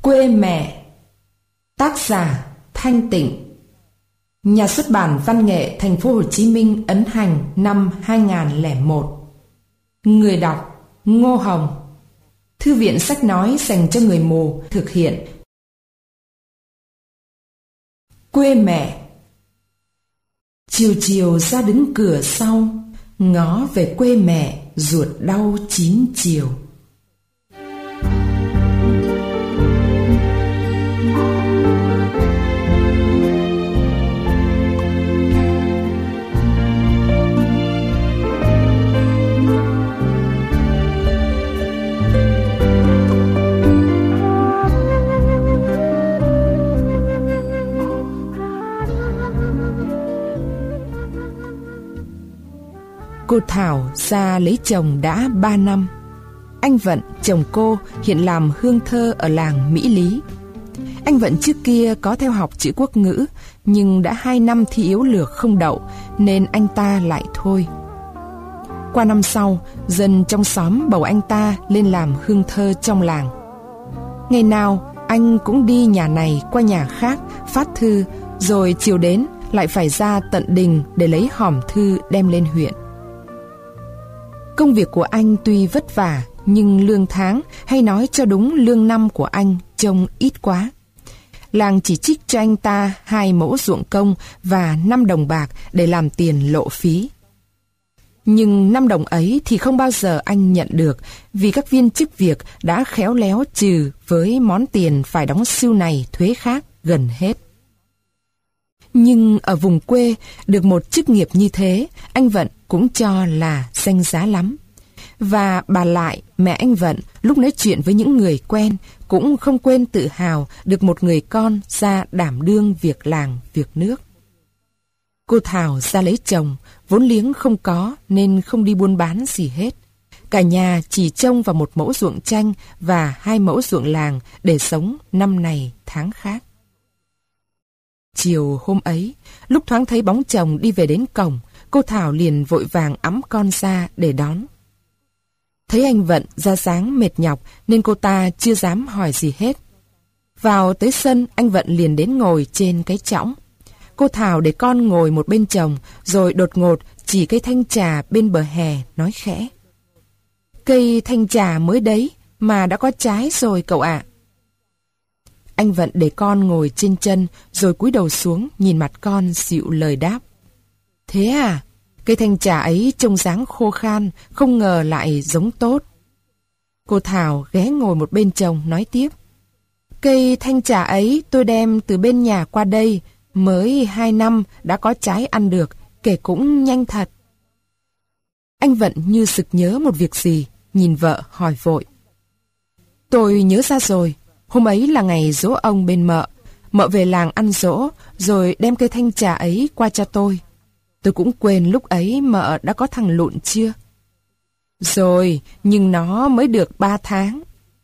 Quê mẹ. Tác giả Thanh Tịnh. Nhà xuất bản Văn nghệ Thành phố Hồ Chí Minh ấn hành năm 2001. Người đọc Ngô Hồng. Thư viện sách nói dành cho người mù thực hiện. Quê mẹ. Chiều chiều ra đứng cửa sau, ngó về quê mẹ ruột đau 9 chiều. Cô Thảo ra lấy chồng đã 3 năm. Anh Vận, chồng cô, hiện làm hương thơ ở làng Mỹ Lý. Anh Vận trước kia có theo học chữ quốc ngữ, nhưng đã 2 năm thi yếu lược không đậu, nên anh ta lại thôi. Qua năm sau, dân trong xóm bầu anh ta lên làm hương thơ trong làng. Ngày nào, anh cũng đi nhà này qua nhà khác, phát thư, rồi chiều đến lại phải ra tận đình để lấy hòm thư đem lên huyện. Công việc của anh tuy vất vả, nhưng lương tháng, hay nói cho đúng lương năm của anh, trông ít quá. Làng chỉ trích cho anh ta 2 mẫu ruộng công và 5 đồng bạc để làm tiền lộ phí. Nhưng 5 đồng ấy thì không bao giờ anh nhận được, vì các viên chức việc đã khéo léo trừ với món tiền phải đóng sưu này thuế khác gần hết. Nhưng ở vùng quê, được một chức nghiệp như thế, anh Vận cũng cho là danh giá lắm. Và bà Lại, mẹ anh Vận, lúc nói chuyện với những người quen, cũng không quên tự hào được một người con ra đảm đương việc làng, việc nước. Cô Thảo ra lấy chồng, vốn liếng không có nên không đi buôn bán gì hết. Cả nhà chỉ trông vào 1 mẫu ruộng chanh và 2 mẫu ruộng làng để sống năm này tháng khác. Chiều hôm ấy, lúc thoáng thấy bóng chồng đi về đến cổng, cô Thảo liền vội vàng ẵm con ra để đón. Thấy anh Vận ra dáng mệt nhọc nên cô ta chưa dám hỏi gì hết. Vào tới sân, anh Vận liền đến ngồi trên cái chõng. Cô Thảo để con ngồi một bên chồng, rồi đột ngột chỉ cây thanh trà bên bờ hè nói khẽ: "Cây thanh trà mới đấy mà đã có trái rồi cậu ạ." Anh Vận để con ngồi trên chân, rồi cúi đầu xuống nhìn mặt con dịu lời đáp: "Thế à, cây thanh trà ấy trông dáng khô khan, không ngờ lại giống tốt." Cô Thảo ghé ngồi một bên chồng nói tiếp: "Cây thanh trà ấy tôi đem từ bên nhà qua đây, mới 2 năm đã có trái ăn được, kể cũng nhanh thật." Anh Vận như sực nhớ một việc gì, nhìn vợ hỏi vội: "Tôi nhớ ra rồi. Hôm ấy là ngày giỗ ông bên mợ. Mợ về làng ăn giỗ, rồi đem cây thanh trà ấy qua cho tôi. Tôi cũng quên lúc ấy mợ đã có thằng Lụn chưa?" "Rồi, nhưng nó mới được 3 tháng.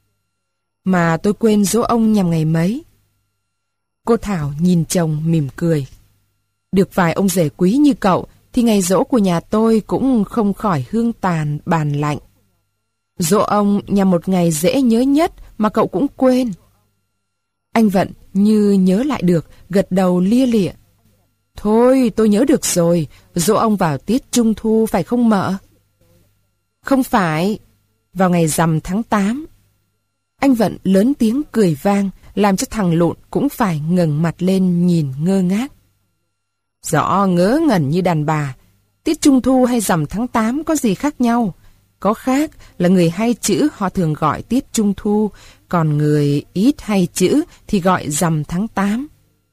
Mà tôi quên giỗ ông nhằm ngày mấy?" Cô Thảo nhìn chồng mỉm cười: "Được vài ông rể quý như cậu, thì ngày giỗ của nhà tôi cũng không khỏi hương tàn bàn lạnh. Giỗ ông nhằm một ngày dễ nhớ nhất mà cậu cũng quên." Anh Vận như nhớ lại được, gật đầu lia lịa: "Thôi, tôi nhớ được rồi, giỗ ông vào tiết Trung Thu phải không mợ?" "Không phải, vào ngày rằm tháng 8. Anh Vận lớn tiếng cười vang, làm cho thằng Lụn cũng phải ngẩng mặt lên nhìn ngơ ngác. "Rõ ngớ ngẩn như đàn bà, tiết Trung Thu hay rằm tháng 8 có gì khác nhau? Có khác là người hay chữ họ thường gọi tiết Trung Thu, còn người ít hay chữ thì gọi rằm tháng 8.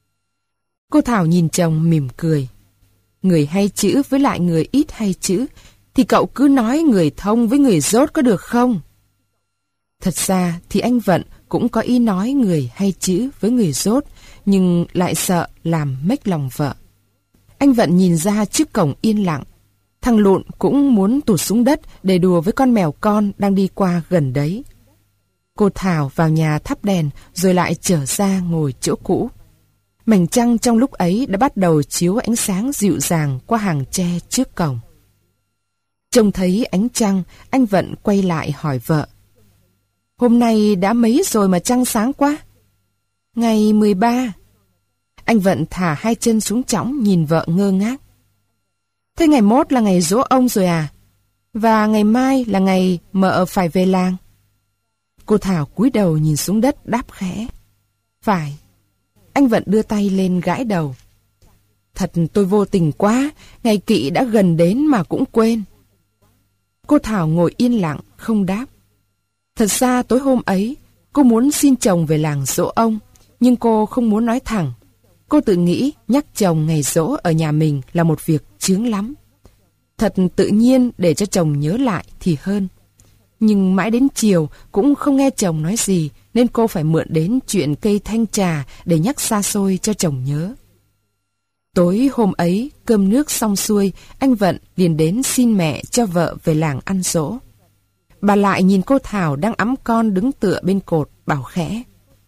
Cô Thảo nhìn chồng mỉm cười: "Người hay chữ với lại người ít hay chữ, thì cậu cứ nói người thông với người dốt có được không?" Thật ra thì anh Vận cũng có ý nói người hay chữ với người dốt, nhưng lại sợ làm mếch lòng vợ. Anh Vận nhìn ra trước cổng yên lặng. Thằng Lụn cũng muốn tụt xuống đất để đùa với con mèo con đang đi qua gần đấy. Cô Thảo vào nhà thắp đèn rồi lại trở ra ngồi chỗ cũ. Mảnh trăng trong lúc ấy đã bắt đầu chiếu ánh sáng dịu dàng qua hàng tre trước cổng. Trông thấy ánh trăng, anh Vận quay lại hỏi vợ: "Hôm nay đã mấy rồi mà trăng sáng quá, Ngày 13. Anh Vận thả hai chân xuống chõng nhìn vợ ngơ ngác. Thế ngày mốt là ngày giỗ ông rồi à? Và ngày mai là ngày mợ phải về làng. Cô Thảo cúi đầu nhìn xuống đất đáp khẽ. Phải. Anh Vận đưa tay lên gãi đầu. Thật tôi vô tình quá, ngày kỵ đã gần đến mà cũng quên. Cô Thảo ngồi yên lặng, không đáp. Thật ra tối hôm ấy, cô muốn xin chồng về làng giỗ ông, nhưng cô không muốn nói thẳng. Cô tự nghĩ nhắc chồng ngày giỗ ở nhà mình là một việc chướng lắm. Thật tự nhiên để cho chồng nhớ lại thì hơn. Nhưng mãi đến chiều cũng không nghe chồng nói gì, nên cô phải mượn đến chuyện cây thanh trà để nhắc xa xôi cho chồng nhớ. Tối hôm ấy, cơm nước xong xuôi, anh Vận liền đến xin mẹ cho vợ về làng ăn giỗ. Bà lại nhìn cô Thảo đang ẵm con đứng tựa bên cột, bảo khẽ.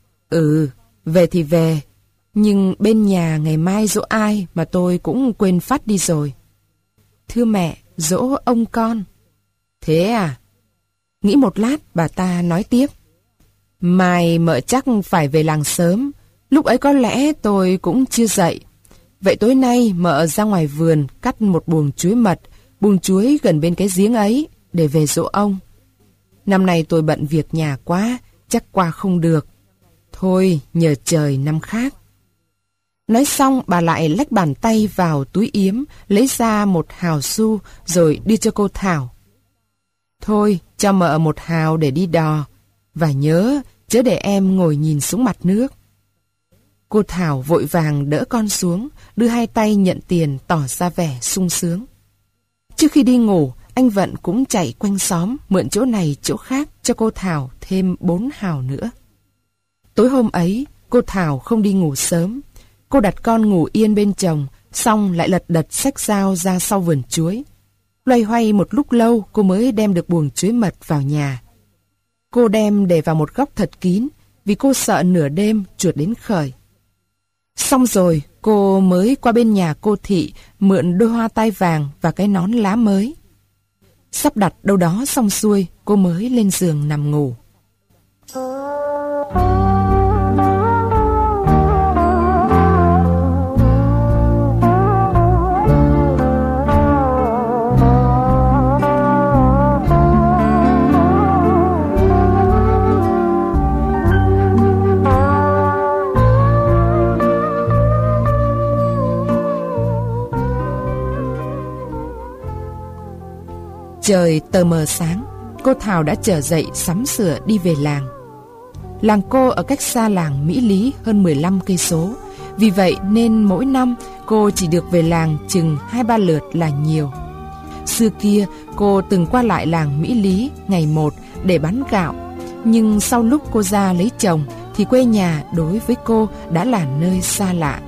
Về thì về, nhưng bên nhà ngày mai giỗ ai mà tôi cũng quên phát đi rồi. Thưa mẹ, giỗ ông con. Thế à? Nghĩ một lát bà ta nói tiếp. Mai mợ chắc phải về làng sớm, lúc ấy có lẽ tôi cũng chưa dậy. Vậy tối nay mợ ra ngoài vườn cắt một buồng chuối mật, buồng chuối gần bên cái giếng ấy, để về giỗ ông. Năm nay tôi bận việc nhà quá, chắc qua không được. Thôi, nhờ trời năm khác. Nói xong bà lại lách bàn tay vào túi yếm, lấy ra một hào xu rồi đưa cho cô Thảo. Thôi, cho mợ một hào để đi đò. Và nhớ, chớ để em ngồi nhìn xuống mặt nước. Cô Thảo vội vàng đỡ con xuống, đưa hai tay nhận tiền tỏ ra vẻ sung sướng. Trước khi đi ngủ, anh Vận cũng chạy quanh xóm, mượn chỗ này chỗ khác cho cô Thảo thêm 4 hào nữa. Tối hôm ấy, cô Thảo không đi ngủ sớm. Cô đặt con ngủ yên bên chồng, xong lại lật đật xách dao ra sau vườn chuối. Loay hoay một lúc lâu cô mới đem được buồng chuối mật vào nhà. Cô đem để vào một góc thật kín, vì cô sợ nửa đêm chuột đến khởi. Xong rồi, cô mới qua bên nhà cô Thị mượn đôi hoa tai vàng và cái nón lá mới. Sắp đặt đâu đó xong xuôi, cô mới lên giường nằm ngủ. Trời tờ mờ sáng, cô Thảo đã trở dậy sắm sửa đi về làng. Làng cô ở cách xa làng Mỹ Lý hơn 15 cây số. Vì vậy nên mỗi năm cô chỉ được về làng chừng 2-3 lượt là nhiều. Xưa kia cô từng qua lại làng Mỹ Lý ngày một để bán gạo. Nhưng sau lúc cô ra lấy chồng thì quê nhà đối với cô đã là nơi xa lạ.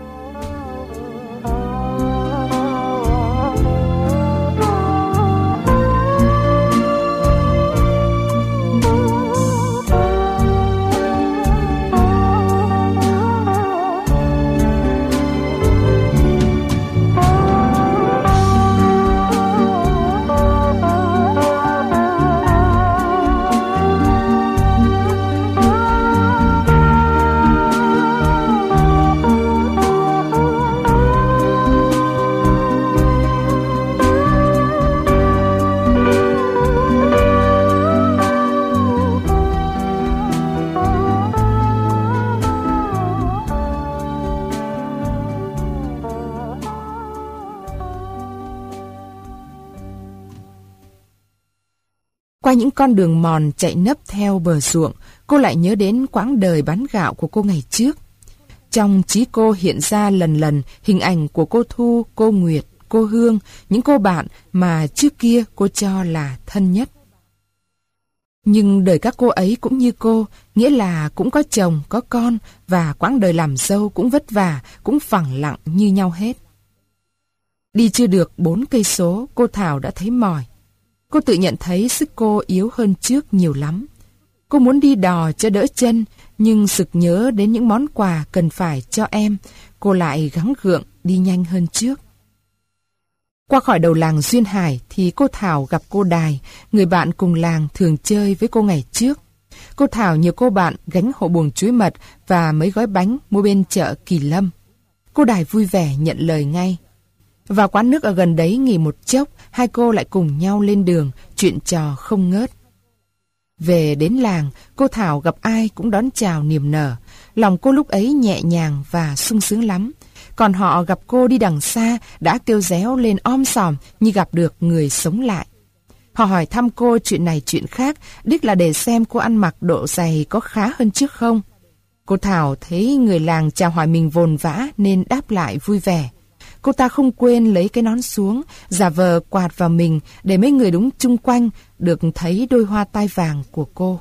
Qua những con đường mòn chạy nấp theo bờ ruộng, cô lại nhớ đến quãng đời bán gạo của cô ngày trước. Trong trí cô hiện ra lần lần hình ảnh của cô Thu, cô Nguyệt, cô Hương, những cô bạn mà trước kia cô cho là thân nhất. Nhưng đời các cô ấy cũng như cô, nghĩa là cũng có chồng, có con, và quãng đời làm dâu cũng vất vả, cũng phẳng lặng như nhau hết. Đi chưa được 4 cây số, cô Thảo đã thấy mỏi. Cô tự nhận thấy sức cô yếu hơn trước nhiều lắm. Cô muốn đi đò cho đỡ chân, nhưng sực nhớ đến những món quà cần phải cho em, cô lại gắng gượng đi nhanh hơn trước. Qua khỏi đầu làng Duyên Hải thì cô Thảo gặp cô Đài, người bạn cùng làng thường chơi với cô ngày trước. cô Thảo nhờ cô bạn gánh hộ buồng chuối mật và mấy gói bánh mua bên chợ Kỳ Lâm. Cô Đài vui vẻ nhận lời ngay. Vào quán nước ở gần đấy nghỉ một chốc, hai cô lại cùng nhau lên đường, chuyện trò không ngớt. Về đến làng, cô Thảo gặp ai cũng đón chào niềm nở. Lòng cô lúc ấy nhẹ nhàng và sung sướng lắm. Còn họ gặp cô đi đằng xa đã kêu réo lên om sòm như gặp được người sống lại. Họ hỏi thăm cô chuyện này chuyện khác, đích là để xem cô ăn mặc độ giày có khá hơn trước không. Cô Thảo thấy người làng chào hỏi mình vồn vã nên đáp lại vui vẻ. Cô ta không quên lấy cái nón xuống, giả vờ quạt vào mình để mấy người đứng chung quanh được thấy đôi hoa tai vàng của cô.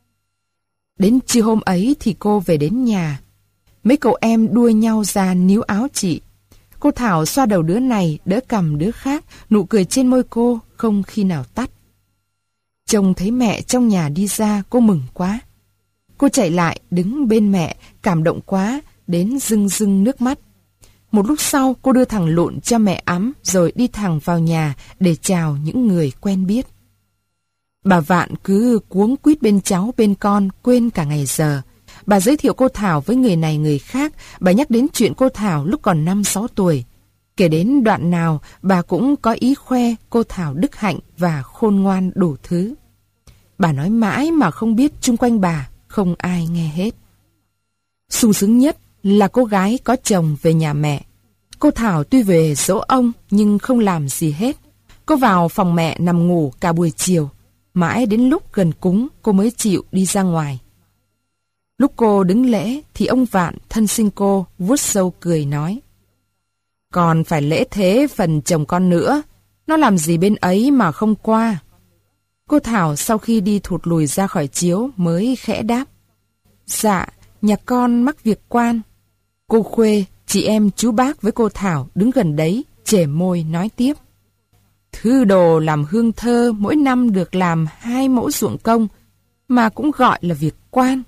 Đến trưa hôm ấy thì cô về đến nhà. Mấy cậu em đua nhau ra níu áo chị. Cô Thảo xoa đầu đứa này, đỡ cằm đứa khác, nụ cười trên môi cô không khi nào tắt. Trông thấy mẹ trong nhà đi ra, cô mừng quá. Cô chạy lại, đứng bên mẹ, cảm động quá, đến rưng rưng nước mắt. Một lúc sau, cô đưa thằng Lụn cho mẹ ấm, rồi đi thẳng vào nhà để chào những người quen biết. Bà Vạn cứ cuống quýt bên cháu bên con, quên cả ngày giờ. Bà giới thiệu cô Thảo với người này người khác, bà nhắc đến chuyện cô Thảo lúc còn 5-6 tuổi. Kể đến đoạn nào, bà cũng có ý khoe cô Thảo đức hạnh và khôn ngoan đủ thứ. Bà nói mãi mà không biết chung quanh bà, không ai nghe hết. Sung sướng nhất là cô gái có chồng về nhà mẹ. Cô Thảo tuy về dỗ ông nhưng không làm gì hết. Cô vào phòng mẹ nằm ngủ cả buổi chiều. Mãi đến lúc gần cúng cô mới chịu đi ra ngoài. Lúc cô đứng lễ thì ông Vạn thân sinh cô vuốt râu cười nói: "Còn phải lễ thế phần chồng con nữa, nó làm gì bên ấy mà không qua?" Cô Thảo sau khi đi thụt lùi ra khỏi chiếu mới khẽ đáp: "Dạ, nhà con mắc việc quan." Cô Khuê, chị em chú bác với cô Thảo đứng gần đấy, chề môi nói tiếp: "Thư đồ làm hương thơ mỗi năm được làm 2 mẫu ruộng công, mà cũng gọi là việc quan."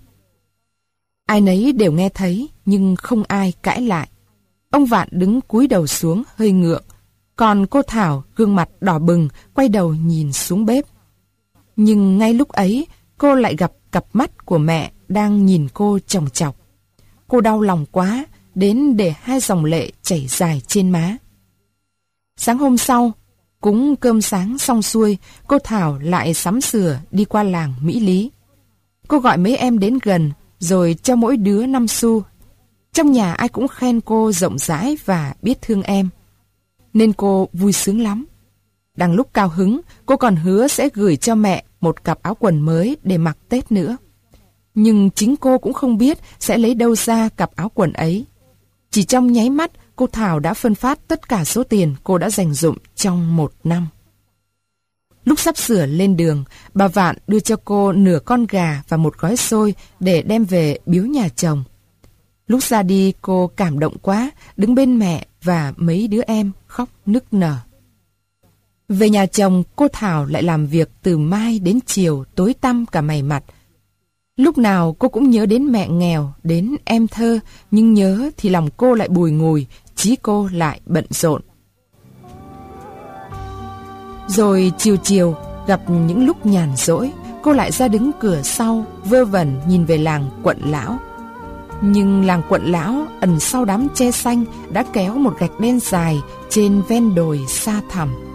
Ai nấy đều nghe thấy, nhưng không ai cãi lại. Ông Vạn đứng cúi đầu xuống hơi ngượng, còn cô Thảo gương mặt đỏ bừng, quay đầu nhìn xuống bếp. Nhưng ngay lúc ấy, cô lại gặp cặp mắt của mẹ đang nhìn cô chòng chọc. Cô đau lòng quá, đến để 2 dòng lệ chảy dài trên má. Sáng hôm sau, cúng cơm sáng xong xuôi, cô Thảo lại sắm sửa đi qua làng Mỹ Lý. Cô gọi mấy em đến gần, rồi cho mỗi đứa 5 xu. Trong nhà ai cũng khen cô rộng rãi và biết thương em, nên cô vui sướng lắm. Đang lúc cao hứng, cô còn hứa sẽ gửi cho mẹ một cặp áo quần mới để mặc Tết nữa. Nhưng chính cô cũng không biết sẽ lấy đâu ra cặp áo quần ấy. Chỉ trong nháy mắt, cô Thảo đã phân phát tất cả số tiền cô đã dành dụm trong 1 năm. Lúc sắp sửa lên đường, bà Vạn đưa cho cô nửa con gà và một gói xôi để đem về biếu nhà chồng. Lúc ra đi cô cảm động quá, đứng bên mẹ và mấy đứa em khóc nức nở. Về nhà chồng, cô Thảo lại làm việc từ mai đến chiều, tối tăm cả mày mặt. Lúc nào cô cũng nhớ đến mẹ nghèo, đến em thơ, nhưng nhớ thì lòng cô lại bùi ngùi, trí cô lại bận rộn. Rồi chiều chiều, gặp những lúc nhàn rỗi, cô lại ra đứng cửa sau, vơ vẩn nhìn về làng Quận Lão. Nhưng làng Quận Lão ẩn sau đám tre xanh đã kéo một gạch đen dài trên ven đồi xa thẳm.